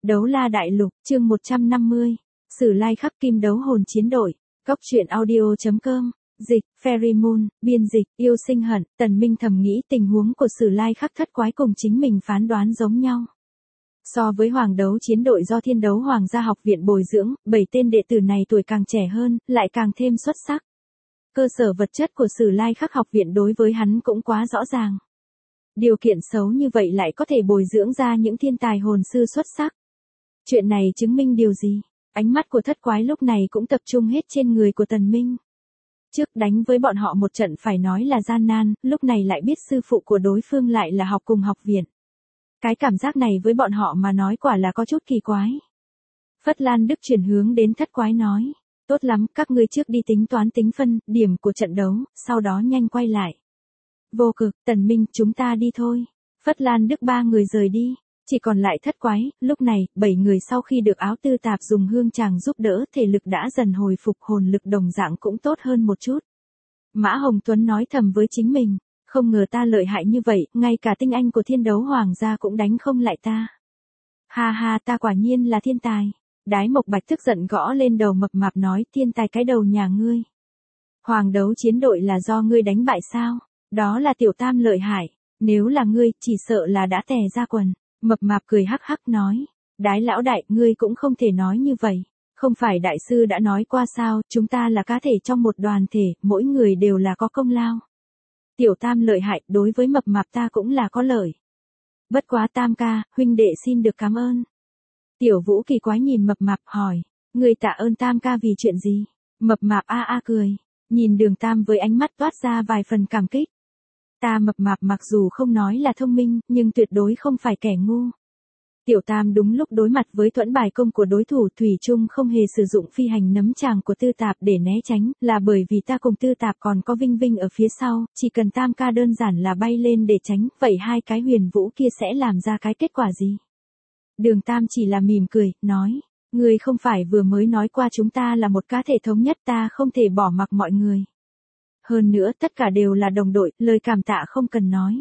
Đấu La Đại Lục, chương 150. Sử Lai Khắc Kim Đấu Hồn Chiến Đội. Góc truyện audio.com. Dịch, Fairy Moon, biên dịch, yêu sinh hận. Tần Minh thầm nghĩ tình huống của Sử Lai Khắc thất quái cùng chính mình phán đoán giống nhau. So với Hoàng Đấu Chiến Đội do Thiên Đấu Hoàng gia học viện bồi dưỡng, 7 tên đệ tử này tuổi càng trẻ hơn, lại càng thêm xuất sắc. Cơ sở vật chất của Sử Lai Khắc học viện đối với hắn cũng quá rõ ràng. Điều kiện xấu như vậy lại có thể bồi dưỡng ra những thiên tài hồn sư xuất sắc. Chuyện này chứng minh điều gì? Ánh mắt của thất quái lúc này cũng tập trung hết trên người của Tần Minh. Trước đánh với bọn họ một trận phải nói là gian nan, lúc này lại biết sư phụ của đối phương lại là học cùng học viện. Cái cảm giác này với bọn họ mà nói quả là có chút kỳ quái. Phất Lan Đức chuyển hướng đến thất quái nói. Tốt lắm, các ngươi trước đi tính toán tính phân, điểm của trận đấu, sau đó nhanh quay lại. Vô Cực, Tần Minh, chúng ta đi thôi. Phất Lan Đức ba người rời đi. Chỉ còn lại thất quái, lúc này, 7 người sau khi được áo tư tạp dùng hương tràng giúp đỡ thể lực đã dần hồi phục, hồn lực đồng dạng cũng tốt hơn một chút. Mã Hồng Tuấn nói thầm với chính mình, không ngờ ta lợi hại như vậy, ngay cả tinh anh của Thiên Đấu Hoàng gia cũng đánh không lại ta. Ha ha, ta quả nhiên là thiên tài. Đái Mộc Bạch tức giận gõ lên đầu mập mạp nói, thiên tài cái đầu nhà ngươi. Hoàng Đấu Chiến Đội là do ngươi đánh bại sao? Đó là Tiểu Tam lợi hại, nếu là ngươi, chỉ sợ là đã tè ra quần. Mập mạp cười hắc hắc nói, Đái lão đại, ngươi cũng không thể nói như vậy. Không phải đại sư đã nói qua sao, chúng ta là cá thể trong một đoàn thể, mỗi người đều là có công lao. Tiểu Tam lợi hại, đối với mập mạp ta cũng là có lợi. Bất quá Tam ca, huynh đệ xin được cảm ơn. Tiểu Vũ kỳ quái nhìn mập mạp hỏi, ngươi tạ ơn Tam ca vì chuyện gì? Mập mạp a cười, nhìn Đường Tam với ánh mắt toát ra vài phần cảm kích. Ta mập mạp mặc dù không nói là thông minh, nhưng tuyệt đối không phải kẻ ngu. Tiểu Tam đúng lúc đối mặt với thuẫn bài công của đối thủ, thủy chung không hề sử dụng phi hành nấm tràng của Tư Tạp để né tránh, là bởi vì ta cùng Tư Tạp còn có Vinh Vinh ở phía sau, chỉ cần Tam ca đơn giản là bay lên để tránh, vậy hai cái huyền vũ kia sẽ làm ra cái kết quả gì? Đường Tam chỉ là mỉm cười, nói, ngươi không phải vừa mới nói qua chúng ta là một cá thể thống nhất, ta không thể bỏ mặc mọi người. Hơn nữa tất cả đều là đồng đội, lời cảm tạ không cần nói.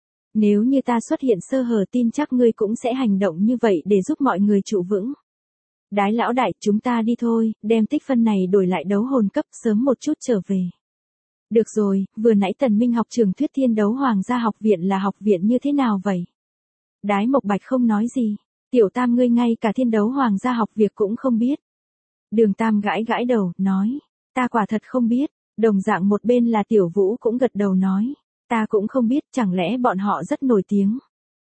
Nếu như ta xuất hiện sơ hở tin chắc ngươi cũng sẽ hành động như vậy để giúp mọi người trụ vững. Đái lão đại, chúng ta đi thôi, đem tích phân này đổi lại đấu hồn cấp, sớm một chút trở về. Được rồi, vừa nãy Tần Minh học trường thuyết Thiên Đấu Hoàng gia học viện là học viện như thế nào vậy? Đái Mộc Bạch không nói gì. Tiểu Tam ngươi ngay cả Thiên Đấu Hoàng gia học việc cũng không biết. Đường Tam gãi gãi đầu, nói, ta quả thật không biết. Đồng dạng một bên là Tiểu Vũ cũng gật đầu nói, ta cũng không biết, chẳng lẽ bọn họ rất nổi tiếng.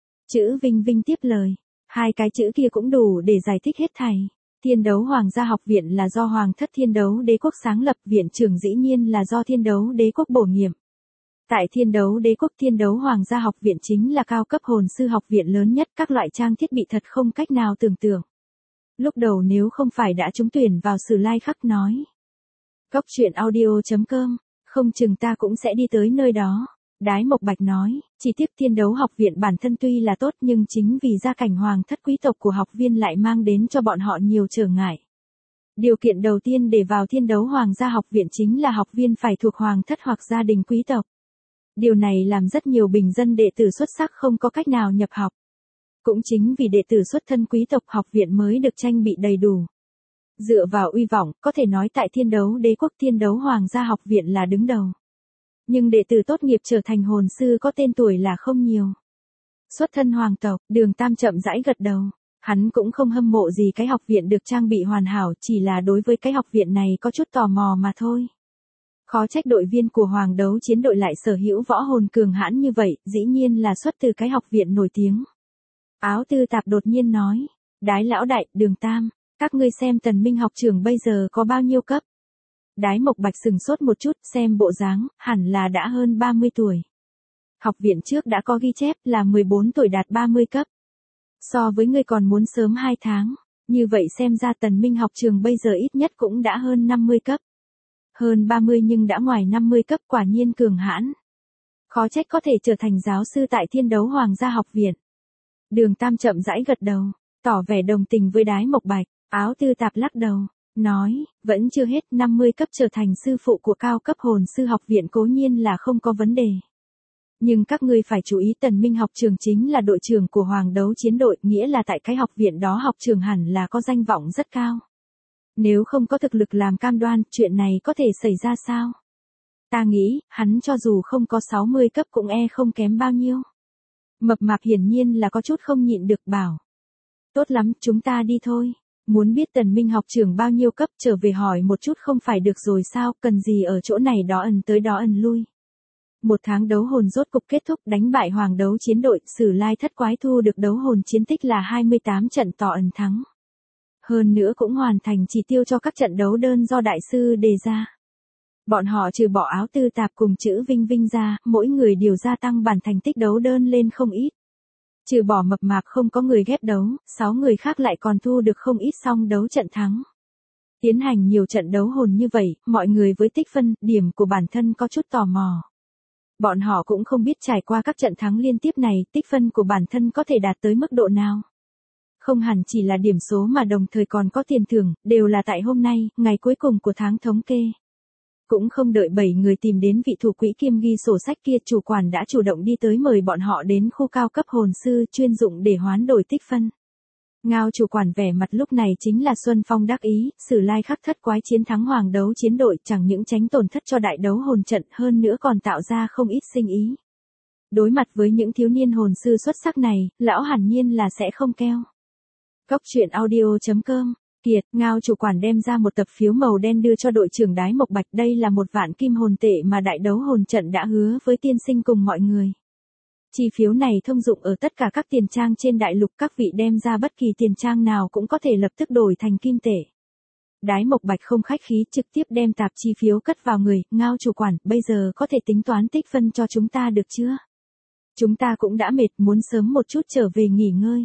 Chữ Vinh Vinh tiếp lời, hai cái chữ kia cũng đủ để giải thích hết thảy. Thiên Đấu Hoàng gia học viện là do Hoàng thất Thiên Đấu Đế quốc sáng lập, viện trưởng dĩ nhiên là do Thiên Đấu Đế quốc bổ nhiệm. Tại Thiên Đấu Đế quốc, Thiên Đấu Hoàng gia học viện chính là cao cấp hồn sư học viện lớn nhất, các loại trang thiết bị thật không cách nào tưởng tượng. Lúc đầu nếu không phải đã trúng tuyển vào Sử Lai Khắc nói. Góc truyện audio.com, không chừng ta cũng sẽ đi tới nơi đó. Đái Mộc Bạch nói, chỉ tiếc Thiên Đấu học viện bản thân tuy là tốt nhưng chính vì gia cảnh hoàng thất quý tộc của học viên lại mang đến cho bọn họ nhiều trở ngại. Điều kiện đầu tiên để vào Thiên Đấu Hoàng gia học viện chính là học viên phải thuộc hoàng thất hoặc gia đình quý tộc. Điều này làm rất nhiều bình dân đệ tử xuất sắc không có cách nào nhập học. Cũng chính vì đệ tử xuất thân quý tộc học viện mới được trang bị đầy đủ. Dựa vào uy vọng, có thể nói tại Thiên Đấu Đế quốc Thiên Đấu Hoàng gia học viện là đứng đầu. Nhưng đệ tử tốt nghiệp trở thành hồn sư có tên tuổi là không nhiều. Xuất thân hoàng tộc, Đường Tam chậm rãi gật đầu. Hắn cũng không hâm mộ gì cái học viện được trang bị hoàn hảo, chỉ là đối với cái học viện này có chút tò mò mà thôi. Khó trách đội viên của Hoàng Đấu Chiến Đội lại sở hữu võ hồn cường hãn như vậy, dĩ nhiên là xuất từ cái học viện nổi tiếng. Áo Tư Tạp đột nhiên nói, Đái lão đại, Đường Tam, các ngươi xem Tần Minh học trưởng bây giờ có bao nhiêu cấp? Đái Mộc Bạch sừng sốt một chút, xem bộ dáng, hẳn là đã hơn 30 tuổi. Học viện trước đã có ghi chép là 14 tuổi đạt 30 cấp. So với ngươi còn muốn sớm 2 tháng, như vậy xem ra Tần Minh học trường bây giờ ít nhất cũng đã hơn 50 cấp. Hơn 30 nhưng đã ngoài 50 cấp, quả nhiên cường hãn. Khó trách có thể trở thành giáo sư tại Thiên Đấu Hoàng gia học viện. Đường Tam chậm rãi gật đầu, tỏ vẻ đồng tình với Đái Mộc Bạch. Áo Tư Tạp lắc đầu, nói, vẫn chưa hết, 50 cấp trở thành sư phụ của cao cấp hồn sư học viện cố nhiên là không có vấn đề. Nhưng các ngươi phải chú ý Tần Minh học trường chính là đội trưởng của Hoàng đấu chiến đội, nghĩa là tại cái học viện đó học trường hẳn là có danh vọng rất cao. Nếu không có thực lực làm cam đoan, chuyện này có thể xảy ra sao? Ta nghĩ, hắn cho dù không có 60 cấp cũng không kém bao nhiêu. Mập mạp hiển nhiên là có chút không nhịn được bảo. Tốt lắm, chúng ta đi thôi. Muốn biết Tần Minh học trưởng bao nhiêu cấp trở về hỏi một chút không phải được rồi sao, cần gì ở chỗ này đó ẩn tới đó ẩn lui. Một tháng đấu hồn rốt cục kết thúc, đánh bại Hoàng đấu chiến đội, Sử Lai thất quái thu được đấu hồn chiến tích là 28 trận tỏ ẩn thắng. Hơn nữa cũng hoàn thành chỉ tiêu cho các trận đấu đơn do đại sư đề ra. Bọn họ trừ bỏ áo tư tạp cùng chữ vinh vinh ra, mỗi người đều gia tăng bản thành tích đấu đơn lên không ít. Trừ bỏ mập mạp không có người ghép đấu, 6 người khác lại còn thu được không ít song đấu trận thắng. Tiến hành nhiều trận đấu hồn như vậy, mọi người với tích phân, điểm của bản thân có chút tò mò. Bọn họ cũng không biết trải qua các trận thắng liên tiếp này, tích phân của bản thân có thể đạt tới mức độ nào. Không hẳn chỉ là điểm số mà đồng thời còn có tiền thưởng, đều là tại hôm nay, ngày cuối cùng của tháng thống kê. Cũng không đợi 7 người tìm đến vị thủ quỹ kiêm ghi sổ sách kia, chủ quản đã chủ động đi tới mời bọn họ đến khu cao cấp hồn sư chuyên dụng để hoán đổi tích phân. Ngao chủ quản vẻ mặt lúc này chính là Xuân Phong đắc ý, Sử Lai khắc thất quái chiến thắng Hoàng đấu chiến đội, chẳng những tránh tổn thất cho đại đấu hồn trận, hơn nữa còn tạo ra không ít sinh ý. Đối mặt với những thiếu niên hồn sư xuất sắc này, lão hẳn nhiên là sẽ không keo. Cóc truyện audio.com. Kiệt, Ngao chủ quản đem ra một tập phiếu màu đen đưa cho đội trưởng Đái Mộc Bạch, đây là 1 vạn kim hồn tệ mà đại đấu hồn trận đã hứa với tiên sinh cùng mọi người. Chi phiếu này thông dụng ở tất cả các tiền trang trên đại lục, các vị đem ra bất kỳ tiền trang nào cũng có thể lập tức đổi thành kim tệ. Đái Mộc Bạch không khách khí, trực tiếp đem tạp chi phiếu cất vào người, Ngao chủ quản, bây giờ có thể tính toán tích phân cho chúng ta được chưa? Chúng ta cũng đã mệt, muốn sớm một chút trở về nghỉ ngơi.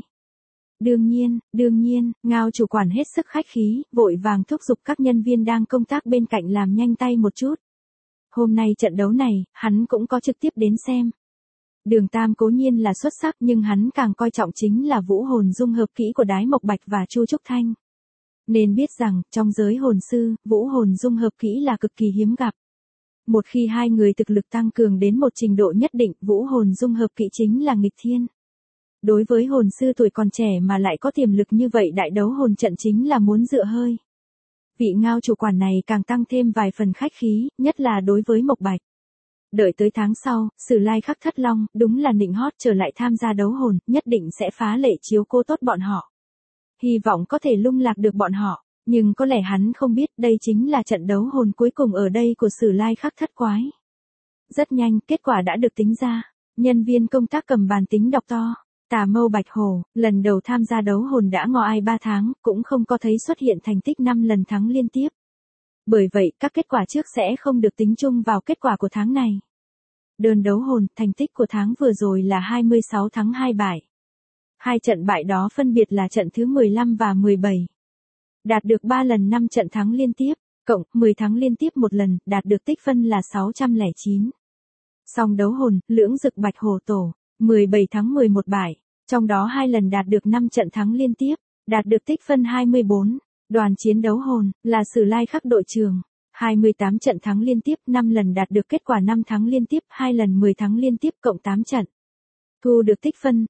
Đương nhiên, Ngao chủ quản hết sức khách khí, vội vàng thúc giục các nhân viên đang công tác bên cạnh làm nhanh tay một chút. Hôm nay trận đấu này, hắn cũng có trực tiếp đến xem. Đường Tam cố nhiên là xuất sắc nhưng hắn càng coi trọng chính là vũ hồn dung hợp kỹ của Đái Mộc Bạch và Chu Trúc Thanh. Nên biết rằng, trong giới hồn sư, vũ hồn dung hợp kỹ là cực kỳ hiếm gặp. Một khi hai người thực lực tăng cường đến một trình độ nhất định, vũ hồn dung hợp kỹ chính là nghịch thiên. Đối với hồn sư tuổi còn trẻ mà lại có tiềm lực như vậy, đại đấu hồn trận chính là muốn dựa hơi. Vị Ngao chủ quản này càng tăng thêm vài phần khách khí, nhất là đối với Mộc Bạch. Đợi tới tháng sau, Sử Lai khắc thất long, đúng là nịnh hót trở lại tham gia đấu hồn, nhất định sẽ phá lệ chiếu cố tốt bọn họ. Hy vọng có thể lung lạc được bọn họ, nhưng có lẽ hắn không biết đây chính là trận đấu hồn cuối cùng ở đây của Sử Lai khắc thất quái. Rất nhanh, kết quả đã được tính ra. Nhân viên công tác cầm bàn tính đọc to. Tà Mâu Bạch Hổ, lần đầu tham gia đấu hồn đã ngọ ai 3 tháng, cũng không có thấy xuất hiện thành tích 5 lần thắng liên tiếp. Bởi vậy, các kết quả trước sẽ không được tính chung vào kết quả của tháng này. Đơn đấu hồn, thành tích của tháng vừa rồi là 26 thắng 2 bại. 2 trận bại đó phân biệt là trận thứ 15 và 17. Đạt được 3 lần 5 trận thắng liên tiếp, cộng 10 thắng liên tiếp 1 lần, đạt được tích phân là 609. Song đấu hồn, Lưỡng Dực Bạch Hổ Tổ, 17 thắng 11 bại, trong đó 2 lần đạt được 5 trận thắng liên tiếp, đạt được tích phân 24. Đoàn chiến đấu hồn, là Sử Lai khắc đội trưởng, 28 trận thắng liên tiếp, 5 lần đạt được kết quả 5 thắng liên tiếp, 2 lần 10 thắng liên tiếp cộng 8 trận. Thu được tích phân,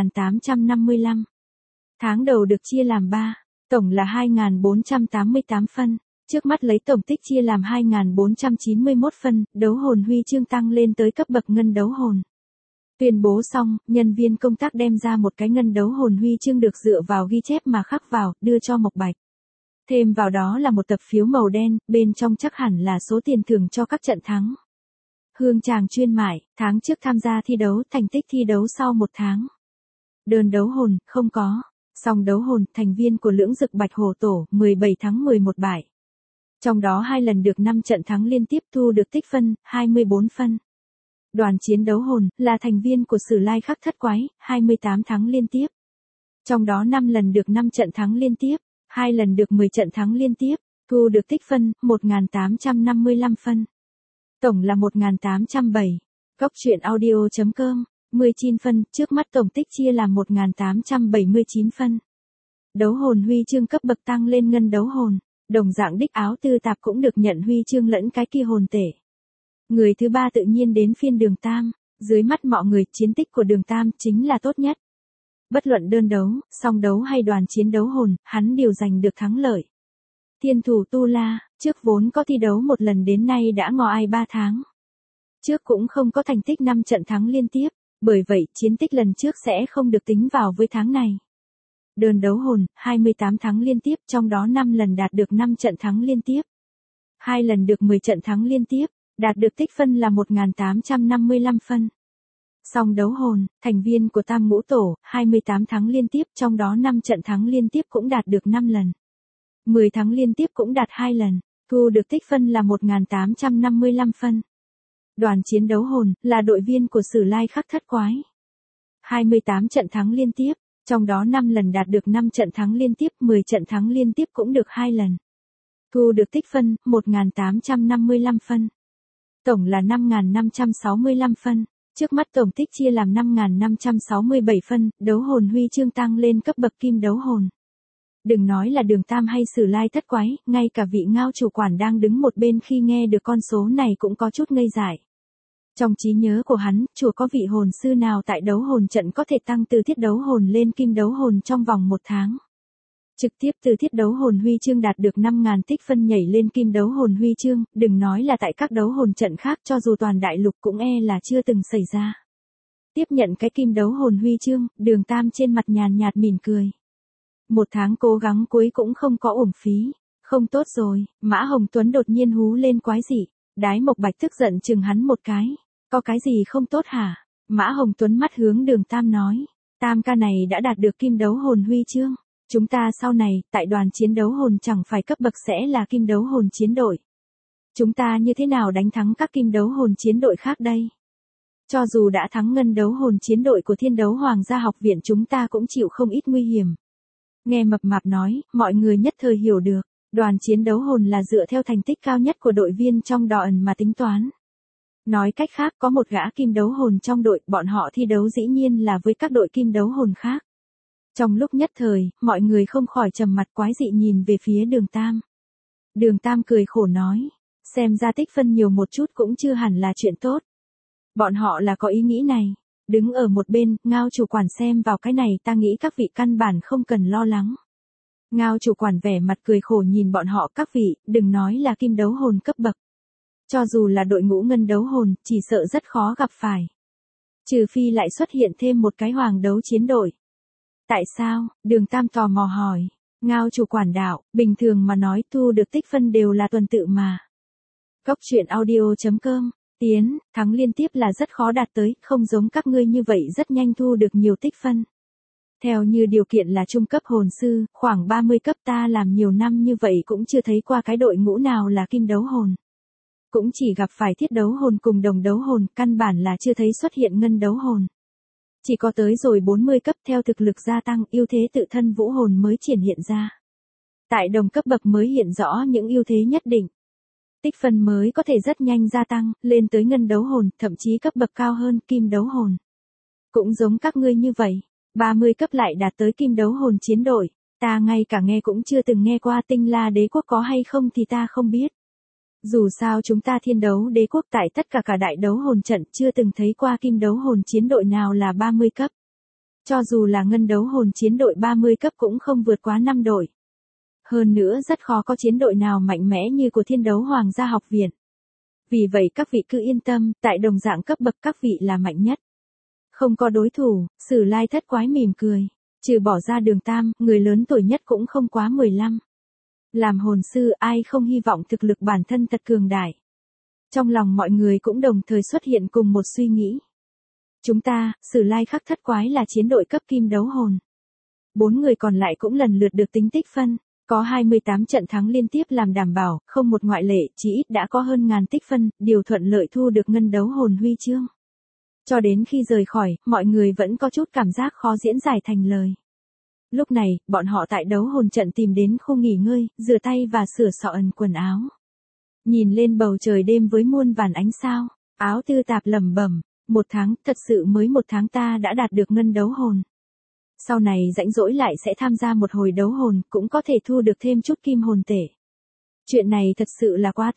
1855. Tháng đầu được chia làm 3, tổng là 2488 phân. Trước mắt lấy tổng tích chia làm 2491 phân, đấu hồn huy chương tăng lên tới cấp bậc ngân đấu hồn. Tuyên bố xong, nhân viên công tác đem ra một cái ngân đấu hồn huy chương được dựa vào ghi chép mà khắc vào, đưa cho Mộc Bạch. Thêm vào đó là một tập phiếu màu đen, bên trong chắc hẳn là số tiền thưởng cho các trận thắng. Hương tràng chuyên mại, tháng trước tham gia thi đấu, thành tích thi đấu sau 1 tháng. Đơn đấu hồn, không có. Song đấu hồn, thành viên của Lưỡng Dực Bạch Hổ Tổ, 17 thắng 11 bại. Trong đó 2 lần được 5 trận thắng liên tiếp, thu được tích phân, 24 phân. Đoàn chiến đấu hồn, là thành viên của Sử Lai khắc thất quái, 28 thắng liên tiếp. Trong đó 5 lần được 5 trận thắng liên tiếp, 2 lần được 10 trận thắng liên tiếp, thu được tích phân, 1855 phân. Tổng là 1807. Cóc truyện audio.com, 19 phân, trước mắt tổng tích chia làm 1879 phân. Đấu hồn huy chương cấp bậc tăng lên ngân đấu hồn, đồng dạng đích áo tư tạp cũng được nhận huy chương lẫn cái kia hồn tể. Người thứ 3 tự nhiên đến phiên Đường Tam, Dưới mắt mọi người, chiến tích của Đường Tam chính là tốt nhất. Bất luận đơn đấu, song đấu hay đoàn chiến đấu hồn, hắn đều giành được thắng lợi. Thiên thủ Tu La, trước vốn có thi đấu một lần đến nay đã ngò ai 3 tháng. Trước cũng không có thành tích 5 trận thắng liên tiếp, bởi vậy chiến tích lần trước sẽ không được tính vào với tháng này. Đơn đấu hồn, 28 thắng liên tiếp, trong đó 5 lần đạt được 5 trận thắng liên tiếp. 2 lần được 10 trận thắng liên tiếp, đạt được tích phân là 1855 phân. Song đấu hồn, thành viên của Tam Ngũ Tổ, 28 thắng liên tiếp, trong đó 5 trận thắng liên tiếp cũng đạt được 5 lần. 10 thắng liên tiếp cũng đạt 2 lần, thu được tích phân là 1855 phân. Đoàn chiến đấu hồn, là đội viên của Sử Lai Khắc Thất Quái. 28 trận thắng liên tiếp, trong đó 5 lần đạt được 5 trận thắng liên tiếp, 10 trận thắng liên tiếp cũng được 2 lần. Thu được tích phân, 1855 phân. Tổng là 5565 phân. Trước mắt tổng tích chia làm 5567 phân, đấu hồn huy chương tăng lên cấp bậc kim đấu hồn. Đừng nói là Đường Tam hay Sử Lai Thất Quái, ngay cả vị Ngao chủ quản đang đứng một bên khi nghe được con số này cũng có chút ngây dại. Trong trí nhớ của hắn, chùa có vị hồn sư nào tại đấu hồn trận có thể tăng từ thiết đấu hồn lên kim đấu hồn trong vòng 1 tháng. Trực tiếp từ thiết đấu hồn huy chương đạt được 5.000 tích phân nhảy lên kim đấu hồn huy chương, đừng nói là tại các đấu hồn trận khác, cho dù toàn đại lục cũng là chưa từng xảy ra. Tiếp nhận cái kim đấu hồn huy chương, Đường Tam trên mặt nhàn nhạt mỉm cười. 1 tháng cố gắng cuối cũng không có uổng phí. Không tốt rồi, Mã Hồng Tuấn đột nhiên hú lên quái dị. Đái Mộc Bạch tức giận chừng hắn một cái. Có cái gì không tốt hả? Mã Hồng Tuấn mắt hướng Đường Tam nói. Tam ca này đã đạt được kim đấu hồn huy chương. Chúng ta sau này, tại đoàn chiến đấu hồn chẳng phải cấp bậc sẽ là kim đấu hồn chiến đội. Chúng ta như thế nào đánh thắng các kim đấu hồn chiến đội khác đây? Cho dù đã thắng ngân đấu hồn chiến đội của Thiên Đấu Hoàng gia học viện, chúng ta cũng chịu không ít nguy hiểm. Nghe Mập Mạp nói, mọi người nhất thời hiểu được. Đoàn chiến đấu hồn là dựa theo thành tích cao nhất của đội viên trong đoàn mà tính toán. Nói cách khác, có một gã kim đấu hồn trong đội, bọn họ thi đấu dĩ nhiên là với các đội kim đấu hồn khác. Trong lúc nhất thời, mọi người không khỏi trầm mặt quái dị nhìn về phía Đường Tam. Đường Tam cười khổ nói, xem ra tích phân nhiều một chút cũng chưa hẳn là chuyện tốt. Bọn họ là có ý nghĩ này. Đứng ở một bên, Ngao chủ quản xem vào cái này, ta nghĩ các vị căn bản không cần lo lắng. Ngao chủ quản vẻ mặt cười khổ nhìn bọn họ, các vị, đừng nói là kim đấu hồn cấp bậc. Cho dù là đội ngũ ngân đấu hồn, chỉ sợ rất khó gặp phải. Trừ phi lại xuất hiện thêm một cái hoàng đấu chiến đội. Tại sao? Đường Tam tò mò hỏi. Ngao chủ quản đạo, bình thường mà nói thu được tích phân đều là tuần tự mà. Góc truyện audio.com, tiến, thắng liên tiếp là rất khó đạt tới, không giống các ngươi như vậy rất nhanh thu được nhiều tích phân. Theo như điều kiện là trung cấp hồn sư, khoảng 30 cấp, ta làm nhiều năm như vậy cũng chưa thấy qua cái đội ngũ nào là kim đấu hồn. Cũng chỉ gặp phải thiết đấu hồn cùng đồng đấu hồn, căn bản là chưa thấy xuất hiện ngân đấu hồn. Chỉ có tới rồi 40 cấp theo thực lực gia tăng, ưu thế tự thân vũ hồn mới triển hiện ra. Tại đồng cấp bậc mới hiện rõ những ưu thế nhất định. Tích phân mới có thể rất nhanh gia tăng, lên tới ngân đấu hồn, thậm chí cấp bậc cao hơn kim đấu hồn. Cũng giống các ngươi như vậy, 30 cấp lại đạt tới kim đấu hồn chiến đội, ta ngay cả nghe cũng chưa từng nghe qua. Tinh La đế quốc có hay không thì ta không biết. Dù sao chúng ta Thiên Đấu đế quốc tại tất cả cả đại đấu hồn trận chưa từng thấy qua kim đấu hồn chiến đội nào là 30 cấp. Cho dù là ngân đấu hồn chiến đội 30 cấp cũng không vượt quá 5 đội. Hơn nữa rất khó có chiến đội nào mạnh mẽ như của Thiên Đấu Hoàng gia học viện. Vì vậy các vị cứ yên tâm, tại đồng dạng cấp bậc các vị là mạnh nhất. Không có đối thủ, Sử Lai Thất Quái mỉm cười. Trừ bỏ ra Đường Tam, người lớn tuổi nhất cũng không quá 15. Làm hồn sư ai không hy vọng thực lực bản thân thật cường đại. Trong lòng mọi người cũng đồng thời xuất hiện cùng một suy nghĩ. Chúng ta, Sử Lai Khắc Thất Quái là chiến đội cấp kim đấu hồn. 4 người còn lại cũng lần lượt được tính tích phân. Có 28 trận thắng liên tiếp làm đảm bảo, không một ngoại lệ, chỉ ít đã có hơn 1000 tích phân, điều thuận lợi thu được ngân đấu hồn huy chương. Cho đến khi rời khỏi, mọi người vẫn có chút cảm giác khó diễn giải thành lời. Lúc này, bọn họ tại đấu hồn trận tìm đến khu nghỉ ngơi, rửa tay và sửa soạn quần áo. Nhìn lên bầu trời đêm với muôn vàn ánh sao, Áo Tư Tạp lẩm bẩm, 1 tháng, thật sự mới 1 tháng ta đã đạt được ngân đấu hồn. Sau này rãnh rỗi lại sẽ tham gia một hồi đấu hồn, cũng có thể thu được thêm chút kim hồn tể. Chuyện này thật sự là quá tốt,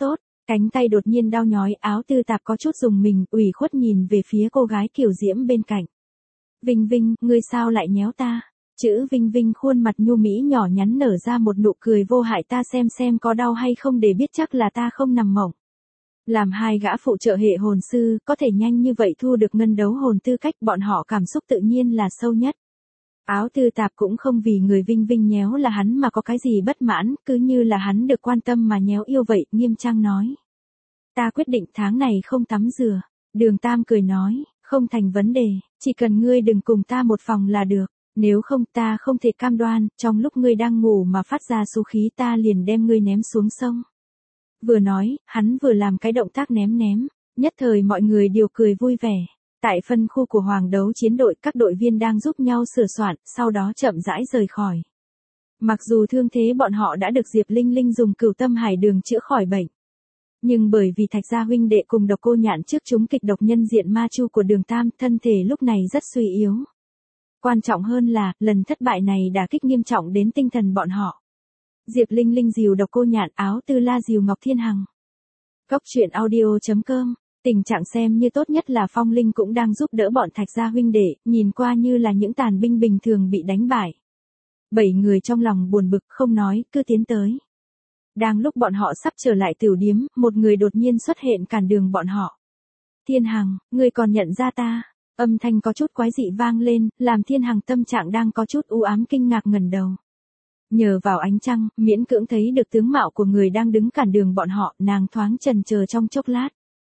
Cánh tay đột nhiên đau nhói, áo tư tạp có chút rùng mình, ủy khuất nhìn về phía cô gái Kiều Diễm bên cạnh. Vinh Vinh, ngươi sao lại nhéo ta? Chữ Vinh Vinh khuôn mặt nhu mỹ nhỏ nhắn nở ra một nụ cười vô hại, ta xem có đau hay không để biết chắc là ta không nằm mộng. Làm hai gã phụ trợ hệ hồn sư, có thể nhanh như vậy thu được ngân đấu hồn tư cách, bọn họ cảm xúc tự nhiên là sâu nhất. Áo tư tạp cũng không vì người Vinh Vinh nhéo là hắn mà có cái gì bất mãn, cứ như là hắn được quan tâm mà nhéo yêu vậy, nghiêm trang nói. Ta quyết định tháng này không tắm rửa. Đường Tam cười nói, không thành vấn đề, chỉ cần ngươi đừng cùng ta một phòng là được. Nếu không ta không thể cam đoan, trong lúc ngươi đang ngủ mà phát ra số khí ta liền đem ngươi ném xuống sông. Vừa nói, hắn vừa làm cái động tác ném, nhất thời mọi người đều cười vui vẻ. Tại phân khu của Hoàng đấu chiến đội, các đội viên đang giúp nhau sửa soạn, sau đó chậm rãi rời khỏi. Mặc dù thương thế bọn họ đã được Diệp Linh Linh dùng Cửu Tâm Hải Đường chữa khỏi bệnh. Nhưng bởi vì Thạch gia huynh đệ cùng Độc Cô Nhạn trước chúng kịch độc nhân diện ma chu của Đường Tam, thân thể lúc này rất suy yếu. Quan trọng hơn là, lần thất bại này đả kích nghiêm trọng đến tinh thần bọn họ. Diệp Linh Linh dìu Độc Cô Nhạn, Áo Tư La dìu Ngọc Thiên Hằng. Góc truyện audio.com. Tình trạng xem như tốt nhất là Phong Linh cũng đang giúp đỡ bọn Thạch gia huynh đệ, nhìn qua như là những tàn binh bình thường bị đánh bại. 7 người trong lòng buồn bực không nói, cứ tiến tới. Đang lúc bọn họ sắp trở lại tiểu điếm, một người đột nhiên xuất hiện cản đường bọn họ. Thiên Hằng, ngươi còn nhận ra ta? Âm thanh có chút quái dị vang lên, làm Thiên Hằng tâm trạng đang có chút u ám kinh ngạc ngẩng đầu. Nhờ vào ánh trăng, miễn cưỡng thấy được tướng mạo của người đang đứng cản đường bọn họ, nàng thoáng chần chờ trong chốc lát.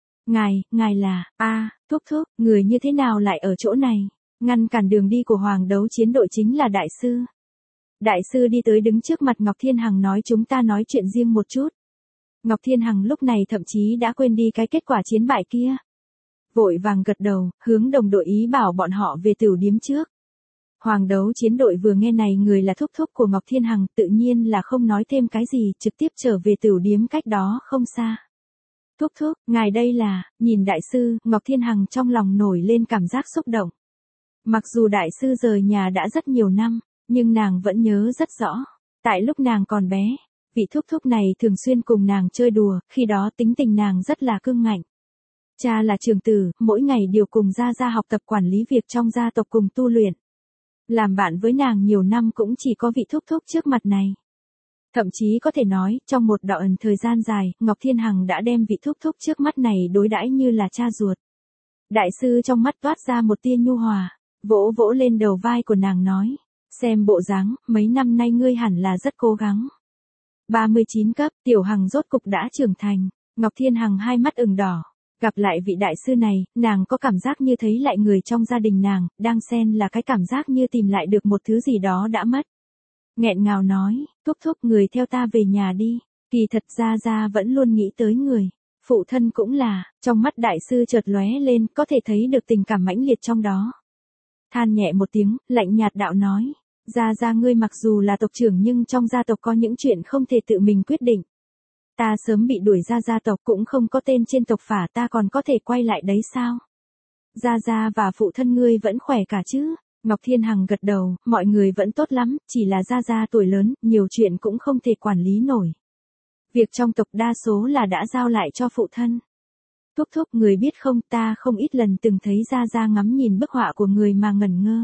Ngài là, thúc, người như thế nào lại ở chỗ này? Ngăn cản đường đi của Hoàng đấu chiến đội chính là đại sư. Đại sư đi tới đứng trước mặt Ngọc Thiên Hằng nói chúng ta nói chuyện riêng một chút. Ngọc Thiên Hằng lúc này thậm chí đã quên đi cái kết quả chiến bại kia. Vội vàng gật đầu, hướng đồng đội ý bảo bọn họ về tiểu điếm trước. Hoàng đấu chiến đội vừa nghe này người là thúc của Ngọc Thiên Hằng, tự nhiên là không nói thêm cái gì, trực tiếp trở về tiểu điếm cách đó không xa. Thúc, ngài đây là, nhìn đại sư, Ngọc Thiên Hằng trong lòng nổi lên cảm giác xúc động. Mặc dù đại sư rời nhà đã rất nhiều năm, nhưng nàng vẫn nhớ rất rõ. Tại lúc nàng còn bé, vị thúc này thường xuyên cùng nàng chơi đùa, khi đó tính tình nàng rất là cương ngạnh. Cha là trưởng tử, mỗi ngày đều cùng ra học tập quản lý việc trong gia tộc cùng tu luyện. Làm bạn với nàng nhiều năm cũng chỉ có vị thúc trước mặt này. Thậm chí có thể nói, trong một đoạn thời gian dài, Ngọc Thiên Hằng đã đem vị thúc trước mắt này đối đãi như là cha ruột. Đại sư trong mắt toát ra một tia nhu hòa, vỗ lên đầu vai của nàng nói. Xem bộ dáng, mấy năm nay ngươi hẳn là rất cố gắng. 39 cấp, Tiểu Hằng rốt cục đã trưởng thành. Ngọc Thiên Hằng hai mắt ửng đỏ. Gặp lại vị đại sư này, nàng có cảm giác như thấy lại người trong gia đình nàng, đang xen là cái cảm giác như tìm lại được một thứ gì đó đã mất. Nghẹn ngào nói, thúc người theo ta về nhà đi. Kỳ thật ra vẫn luôn nghĩ tới người. Phụ thân cũng là, trong mắt đại sư chợt lóe lên, có thể thấy được tình cảm mãnh liệt trong đó. Than nhẹ một tiếng, lạnh nhạt đạo nói. Ra ngươi mặc dù là tộc trưởng nhưng trong gia tộc có những chuyện không thể tự mình quyết định. Ta sớm bị đuổi ra gia tộc cũng không có tên trên tộc phả, ta còn có thể quay lại đấy sao? Ra và phụ thân ngươi vẫn khỏe cả chứ? Ngọc Thiên Hằng gật đầu, mọi người vẫn tốt lắm, chỉ là ra tuổi lớn, nhiều chuyện cũng không thể quản lý nổi. Việc trong tộc đa số là đã giao lại cho phụ thân. Thúc người biết không, ta không ít lần từng thấy ra ngắm nhìn bức họa của người mà ngẩn ngơ.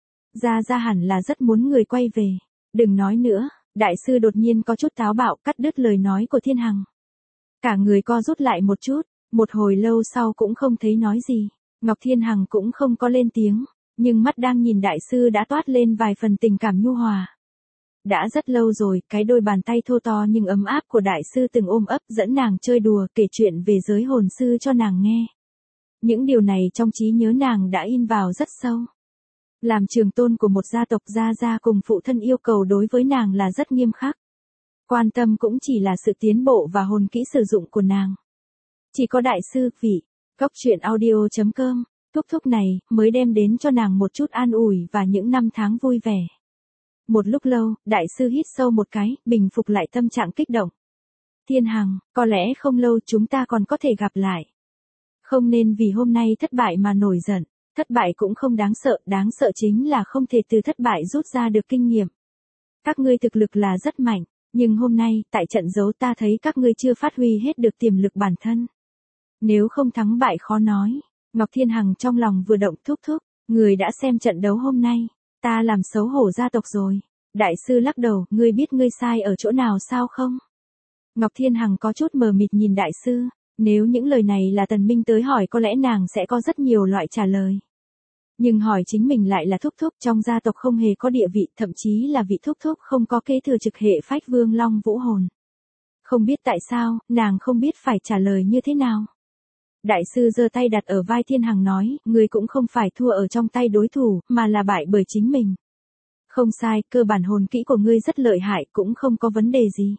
Ra hẳn là rất muốn người quay về. Đừng nói nữa, đại sư đột nhiên có chút táo bạo cắt đứt lời nói của Thiên Hằng. Cả người co rút lại một chút, một hồi lâu sau cũng không thấy nói gì. Ngọc Thiên Hằng cũng không có lên tiếng, nhưng mắt đang nhìn đại sư đã toát lên vài phần tình cảm nhu hòa. Đã rất lâu rồi, cái đôi bàn tay thô to nhưng ấm áp của đại sư từng ôm ấp dẫn nàng chơi đùa kể chuyện về giới hồn sư cho nàng nghe. Những điều này trong trí nhớ nàng đã in vào rất sâu. Làm trường tôn của một gia tộc ra cùng phụ thân yêu cầu đối với nàng là rất nghiêm khắc. Quan tâm cũng chỉ là sự tiến bộ và hồn kỹ sử dụng của nàng. Chỉ có đại sư vị, góc truyện audio.com, thúc này mới đem đến cho nàng một chút an ủi và những năm tháng vui vẻ. Một lúc lâu, đại sư hít sâu một cái, bình phục lại tâm trạng kích động. Thiên Hằng, có lẽ không lâu chúng ta còn có thể gặp lại. Không nên vì hôm nay thất bại mà nổi giận. Thất bại cũng không đáng sợ chính là không thể từ thất bại rút ra được kinh nghiệm. Các ngươi thực lực là rất mạnh, Nhưng hôm nay, tại trận đấu ta thấy các ngươi chưa phát huy hết được tiềm lực bản thân. Nếu không thắng bại khó nói. Ngọc Thiên Hằng trong lòng vừa động thúc thúc. Người đã xem trận đấu hôm nay. Ta làm xấu hổ gia tộc rồi. Đại sư lắc đầu, ngươi biết ngươi sai ở chỗ nào sao không? Ngọc Thiên Hằng có chút mờ mịt nhìn đại sư. Nếu những lời này là Tần Minh tới hỏi có lẽ nàng sẽ có rất nhiều loại trả lời. Nhưng hỏi chính mình lại là thúc thúc trong gia tộc không hề có địa vị, thậm chí là vị thúc thúc không có kế thừa trực hệ phách vương long vũ hồn. Không biết tại sao, nàng không biết phải trả lời như thế nào. Đại sư giơ tay đặt ở vai Thiên Hằng nói, ngươi cũng không phải thua ở trong tay đối thủ, mà là bại bởi chính mình. Không sai, cơ bản hồn kỹ của ngươi rất lợi hại, cũng không có vấn đề gì.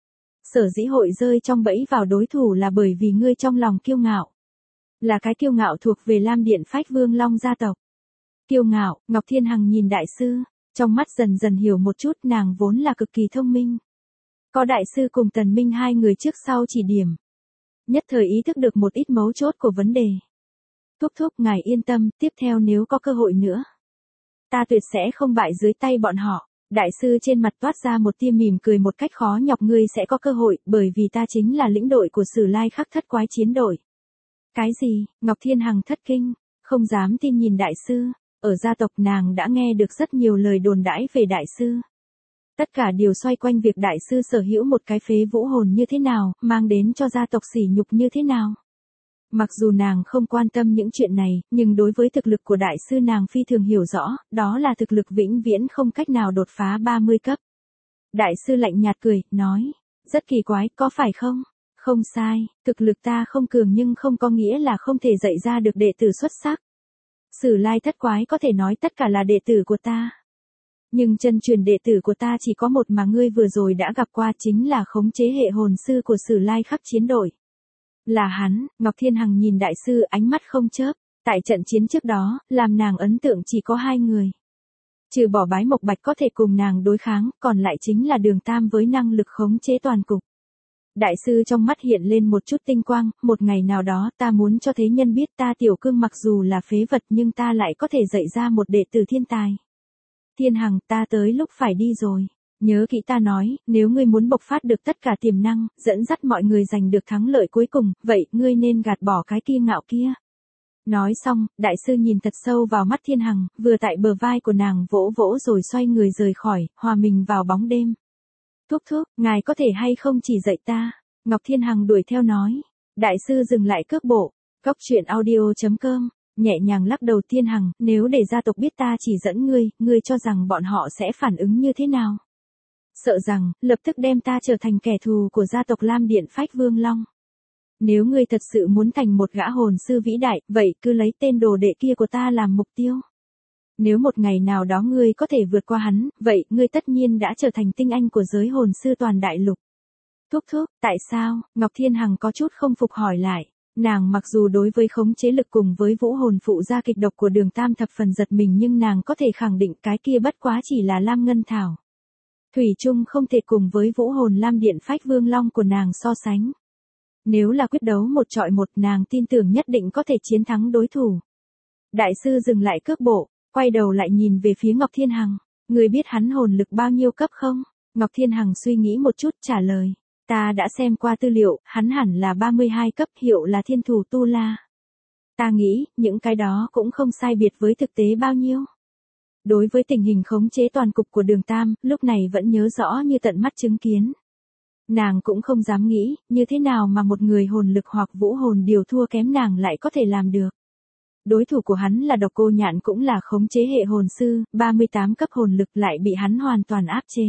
Sở dĩ hội rơi trong bẫy vào đối thủ là bởi vì ngươi trong lòng kiêu ngạo. Là cái kiêu ngạo thuộc về Lam Điện Phách Vương Long gia tộc. Kiêu ngạo, Ngọc Thiên Hằng nhìn đại sư, trong mắt dần dần hiểu một chút, nàng vốn là cực kỳ thông minh. Có đại sư cùng Tần Minh hai người trước sau chỉ điểm. Nhất thời ý thức được một ít mấu chốt của vấn đề. Thúc thúc ngài yên tâm, tiếp theo nếu có cơ hội nữa. Ta tuyệt sẽ không bại dưới tay bọn họ. Đại sư trên mặt toát ra một tia mỉm cười một cách khó nhọc, ngươi sẽ có cơ hội, bởi vì ta chính là lĩnh đội của Sử Lai Khắc thất quái chiến đội. Cái gì? Ngọc Thiên Hằng thất kinh, không dám tin nhìn đại sư. Ở gia tộc nàng đã nghe được rất nhiều lời đồn đãi về đại sư. Tất cả đều xoay quanh việc đại sư sở hữu một cái phế vũ hồn như thế nào, mang đến cho gia tộc sỉ nhục như thế nào. Mặc dù nàng không quan tâm những chuyện này, nhưng đối với thực lực của đại sư nàng phi thường hiểu rõ, đó là thực lực vĩnh viễn không cách nào đột phá 30 cấp. Đại sư lạnh nhạt cười, nói, rất kỳ quái, có phải không? Không sai, thực lực ta không cường nhưng không có nghĩa là không thể dạy ra được đệ tử xuất sắc. Sử Lai thất quái có thể nói tất cả là đệ tử của ta. Nhưng chân truyền đệ tử của ta chỉ có một mà ngươi vừa rồi đã gặp qua, chính là khống chế hệ hồn sư của Sử Lai Khắc chiến đội. Là hắn. Ngọc Thiên Hằng nhìn đại sư ánh mắt không chớp. Tại trận chiến trước đó, làm nàng ấn tượng chỉ có hai người. Trừ bỏ Bái Mộc Bạch có thể cùng nàng đối kháng, còn lại chính là Đường Tam với năng lực khống chế toàn cục. Đại sư trong mắt hiện lên một chút tinh quang, một ngày nào đó ta muốn cho thế nhân biết ta Tiểu Cương mặc dù là phế vật nhưng ta lại có thể dạy ra một đệ tử thiên tài. Thiên Hằng, ta tới lúc phải đi rồi. Nhớ kỹ ta nói, nếu ngươi muốn bộc phát được tất cả tiềm năng, dẫn dắt mọi người giành được thắng lợi cuối cùng, vậy ngươi nên gạt bỏ cái kiêu ngạo kia. Nói xong, đại sư nhìn thật sâu vào mắt Thiên Hằng, vừa tại bờ vai của nàng vỗ vỗ rồi xoay người rời khỏi, hòa mình vào bóng đêm. Thúc thúc, ngài có thể hay không chỉ dạy ta? Ngọc Thiên Hằng đuổi theo nói. Đại sư dừng lại cước bộ. Góc truyện audio.com, nhẹ nhàng lắc đầu. Thiên Hằng, nếu để gia tộc biết ta chỉ dẫn ngươi cho rằng bọn họ sẽ phản ứng như thế nào? Sợ rằng, lập tức đem ta trở thành kẻ thù của gia tộc Lam Điện Phách Vương Long. Nếu ngươi thật sự muốn thành một gã hồn sư vĩ đại, vậy cứ lấy tên đồ đệ kia của ta làm mục tiêu. Nếu một ngày nào đó ngươi có thể vượt qua hắn, vậy ngươi tất nhiên đã trở thành tinh anh của giới hồn sư toàn đại lục. Thúc thúc, tại sao? Ngọc Thiên Hằng có chút không phục hỏi lại. Nàng mặc dù đối với khống chế lực cùng với vũ hồn phụ gia kịch độc của Đường Tam thập phần giật mình, nhưng nàng có thể khẳng định cái kia bất quá chỉ là Lam Ngân Thảo. Thủy chung không thể cùng với vũ hồn Lam Điện Phách Vương Long của nàng so sánh. Nếu là quyết đấu một trọi một, nàng tin tưởng nhất định có thể chiến thắng đối thủ. Đại sư dừng lại cước bộ, quay đầu lại nhìn về phía Ngọc Thiên Hằng. Người biết hắn hồn lực bao nhiêu cấp không? Ngọc Thiên Hằng suy nghĩ một chút trả lời. Ta đã xem qua tư liệu, hắn hẳn là 32 cấp, hiệu là Thiên Thủ Tu La. Ta nghĩ, những cái đó cũng không sai biệt với thực tế bao nhiêu. Đối với tình hình khống chế toàn cục của Đường Tam, lúc này vẫn nhớ rõ như tận mắt chứng kiến. Nàng cũng không dám nghĩ, như thế nào mà một người hồn lực hoặc vũ hồn điều thua kém nàng lại có thể làm được. Đối thủ của hắn là Độc Cô Nhạn, cũng là khống chế hệ hồn sư, 38 cấp hồn lực, lại bị hắn hoàn toàn áp chế.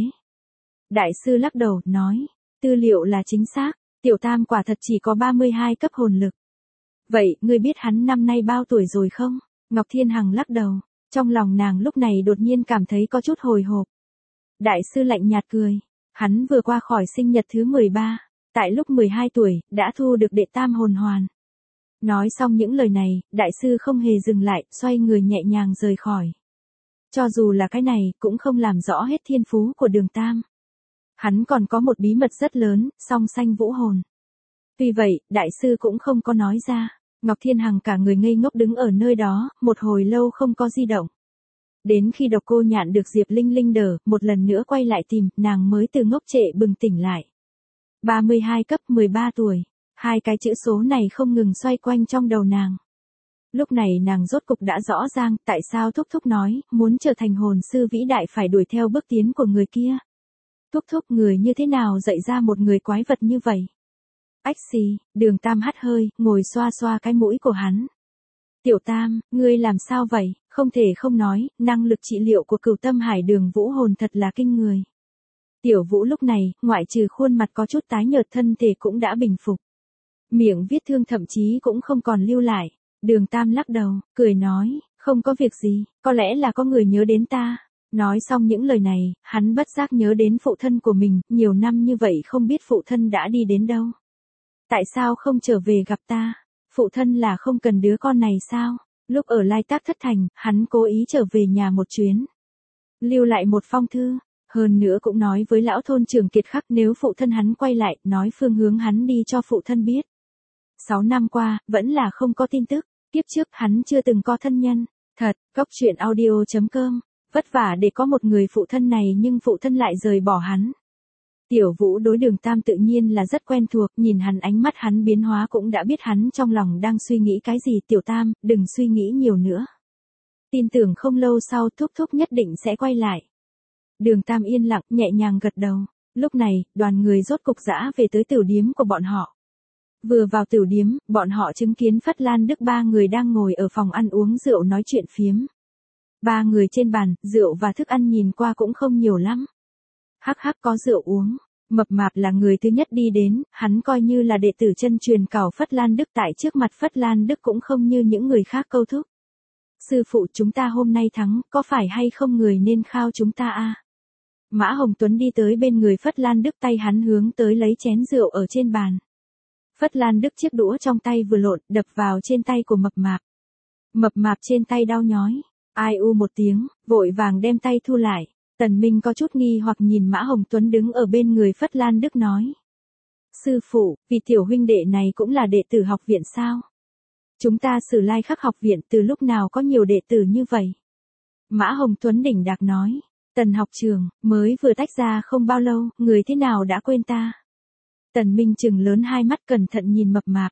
Đại sư lắc đầu, nói, tư liệu là chính xác, Tiểu Tam quả thật chỉ có 32 cấp hồn lực. Vậy, ngươi biết hắn năm nay bao tuổi rồi không? Ngọc Thiên Hằng lắc đầu, trong lòng nàng lúc này đột nhiên cảm thấy có chút hồi hộp. Đại sư lạnh nhạt cười, hắn vừa qua khỏi sinh nhật thứ 13, tại lúc 12 tuổi, đã thu được đệ tam hồn hoàn. Nói xong những lời này, đại sư không hề dừng lại, xoay người nhẹ nhàng rời khỏi. Cho dù là cái này, cũng không làm rõ hết thiên phú của Đường Tam. Hắn còn có một bí mật rất lớn, song sanh vũ hồn. Tuy vậy, đại sư cũng không có nói ra. Ngọc Thiên Hằng cả người ngây ngốc đứng ở nơi đó, một hồi lâu không có di động. Đến khi Độc Cô Nhạn được Diệp Linh Linh đỡ, một lần nữa quay lại tìm, nàng mới từ ngốc trệ bừng tỉnh lại. 32 cấp 13 tuổi, hai cái chữ số này không ngừng xoay quanh trong đầu nàng. Lúc này nàng rốt cục đã rõ ràng tại sao Thúc Thúc nói, muốn trở thành hồn sư vĩ đại phải đuổi theo bước tiến của người kia. Thúc Thúc người như thế nào dạy ra một người quái vật như vậy? Ách xì, Đường Tam hắt hơi, ngồi xoa xoa cái mũi của hắn. Tiểu Tam, ngươi làm sao vậy? Không thể không nói, năng lực trị liệu của Cửu Tâm Hải Đường Vũ hồn thật là kinh người. Tiểu Vũ lúc này, ngoại trừ khuôn mặt có chút tái nhợt thân thể cũng đã bình phục. Miệng vết thương thậm chí cũng không còn lưu lại. Đường Tam lắc đầu, cười nói, không có việc gì, có lẽ là có người nhớ đến ta. Nói xong những lời này, hắn bất giác nhớ đến phụ thân của mình, nhiều năm như vậy không biết phụ thân đã đi đến đâu. Tại sao không trở về gặp ta? Phụ thân là không cần đứa con này sao? Lúc ở Lai Tác Thất Thành, hắn cố ý trở về nhà một chuyến. Lưu lại một phong thư, hơn nữa cũng nói với lão thôn trưởng Kiệt Khắc nếu phụ thân hắn quay lại, nói phương hướng hắn đi cho phụ thân biết. 6 năm qua, vẫn là không có tin tức, kiếp trước hắn chưa từng có thân nhân. Thật, Góc Truyện Audio.com, vất vả để có một người phụ thân này nhưng phụ thân lại rời bỏ hắn. Tiểu Vũ đối Đường Tam tự nhiên là rất quen thuộc, nhìn hắn ánh mắt hắn biến hóa cũng đã biết hắn trong lòng đang suy nghĩ cái gì. Tiểu Tam, đừng suy nghĩ nhiều nữa. Tin tưởng không lâu sau Thúc Thúc nhất định sẽ quay lại. Đường Tam yên lặng, nhẹ nhàng gật đầu. Lúc này, đoàn người rốt cục dã về tới tửu điếm của bọn họ. Vừa vào tửu điếm, bọn họ chứng kiến Phất Lan Đức ba người đang ngồi ở phòng ăn uống rượu nói chuyện phiếm. Ba người trên bàn, rượu và thức ăn nhìn qua cũng không nhiều lắm. Hắc hắc có rượu uống. Mập Mạp là người thứ nhất đi đến, hắn coi như là đệ tử chân truyền cảo Phất Lan Đức tại trước mặt Phất Lan Đức cũng không như những người khác câu thúc. Sư phụ chúng ta hôm nay thắng, có phải hay không người nên khao chúng ta a? Mã Hồng Tuấn đi tới bên người Phất Lan Đức, tay hắn hướng tới lấy chén rượu ở trên bàn. Phất Lan Đức chiếc đũa trong tay vừa lộn, đập vào trên tay của Mập Mạp. Mập Mạp trên tay đau nhói, ai u một tiếng, vội vàng đem tay thu lại. Tần Minh có chút nghi hoặc nhìn Mã Hồng Tuấn đứng ở bên người Phất Lan Đức nói. Sư phụ, vì tiểu huynh đệ này cũng là đệ tử học viện sao? Chúng ta Sử Lai Khắc học viện từ lúc nào có nhiều đệ tử như vậy? Mã Hồng Tuấn đỉnh đạc nói. Tần học trường, mới vừa tách ra không bao lâu, người thế nào đã quên ta? Tần Minh trừng lớn hai mắt cẩn thận nhìn Mập Mạp.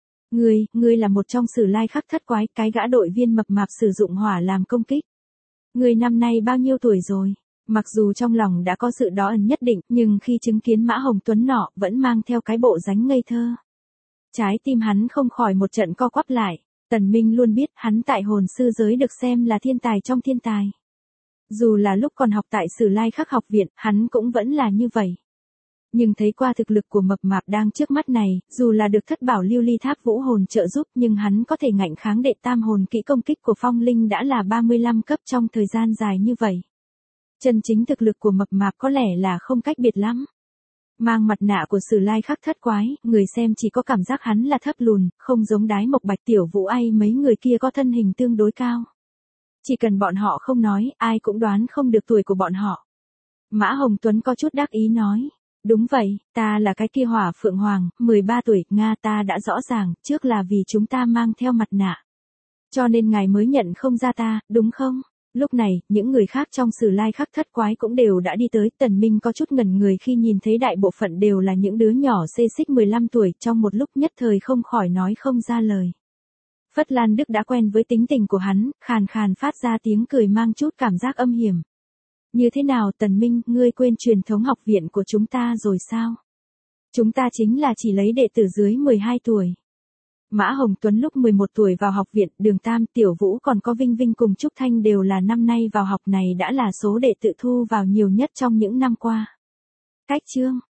Ngươi là một trong Sử Lai Khắc thất quái, cái gã đội viên Mập Mạp sử dụng hỏa làm công kích. Ngươi năm nay bao nhiêu tuổi rồi? Mặc dù trong lòng đã có sự đó ẩn nhất định, nhưng khi chứng kiến Mã Hồng Tuấn nọ, vẫn mang theo cái bộ dáng ngây thơ. Trái tim hắn không khỏi một trận co quắp lại. Tần Minh luôn biết hắn tại hồn sư giới được xem là thiên tài trong thiên tài. Dù là lúc còn học tại Sử Lai Khắc học viện, hắn cũng vẫn là như vậy. Nhưng thấy qua thực lực của Mập Mạp đang trước mắt này, dù là được thất bảo lưu ly tháp vũ hồn trợ giúp nhưng hắn có thể ngạnh kháng đệ tam hồn kỹ công kích của Phong Linh đã là 35 cấp trong thời gian dài như vậy. Chân chính thực lực của Mập Mạp có lẽ là không cách biệt lắm. Mang mặt nạ của Sử Lai Khắc thất quái, người xem chỉ có cảm giác hắn là thấp lùn, không giống Đái Mộc Bạch Tiểu Vũ ai mấy người kia có thân hình tương đối cao. Chỉ cần bọn họ không nói, ai cũng đoán không được tuổi của bọn họ. Mã Hồng Tuấn có chút đắc ý nói. Đúng vậy, ta là cái kia Hỏa Phượng Hoàng, 13 tuổi, Nga ta đã rõ ràng, trước là vì chúng ta mang theo mặt nạ. Cho nên ngài mới nhận không ra ta, đúng không? Lúc này, những người khác trong Sử Lai Khắc thất quái cũng đều đã đi tới. Tần Minh có chút ngẩn người khi nhìn thấy đại bộ phận đều là những đứa nhỏ xê xích 15 tuổi, trong một lúc nhất thời không khỏi nói không ra lời. Phất Lan Đức đã quen với tính tình của hắn, khàn khàn phát ra tiếng cười mang chút cảm giác âm hiểm. Như thế nào Tần Minh, ngươi quên truyền thống học viện của chúng ta rồi sao? Chúng ta chính là chỉ lấy đệ tử dưới 12 tuổi. Mã Hồng Tuấn lúc 11 tuổi vào học viện, Đường Tam, Tiểu Vũ còn có Vinh Vinh cùng Trúc Thanh đều là năm nay vào học này đã là số đệ tử thu vào nhiều nhất trong những năm qua. Cách chương